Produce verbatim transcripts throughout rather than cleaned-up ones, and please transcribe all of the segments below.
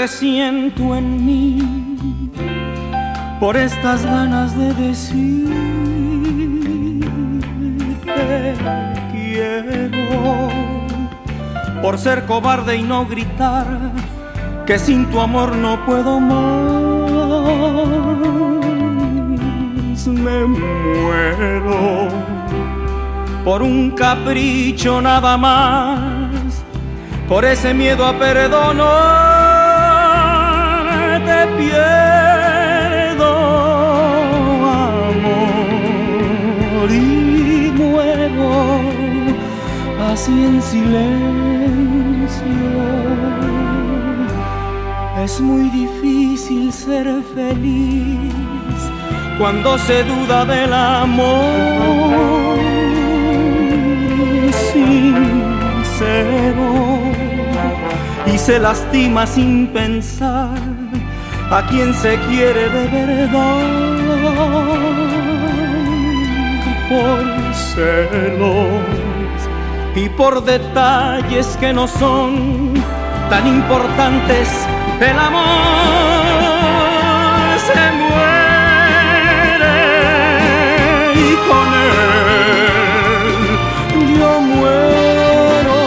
que siento en mí por estas ganas de decir te quiero, por ser cobarde y no gritar que sin tu amor no puedo más. Me muero por un capricho nada más, por ese miedo a perdonar. Te pierdo, amor, y muero así en silencio. Es muy difícil ser feliz cuando se duda del amor sincero y se lastima sin pensar a quien se quiere de verdad. Por celos y por detalles que no son tan importantes, el amor se muere y con él yo muero,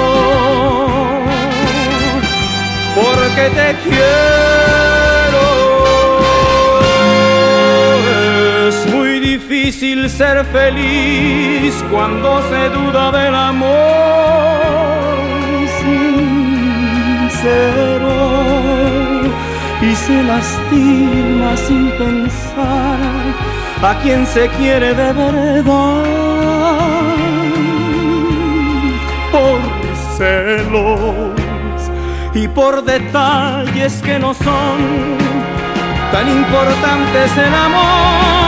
porque te quiero. Es muy difícil ser feliz cuando se duda del amor sincero y se lastima sin pensar a quien se quiere de verdad. Por celos y por detalles que no son tan importantes, el amor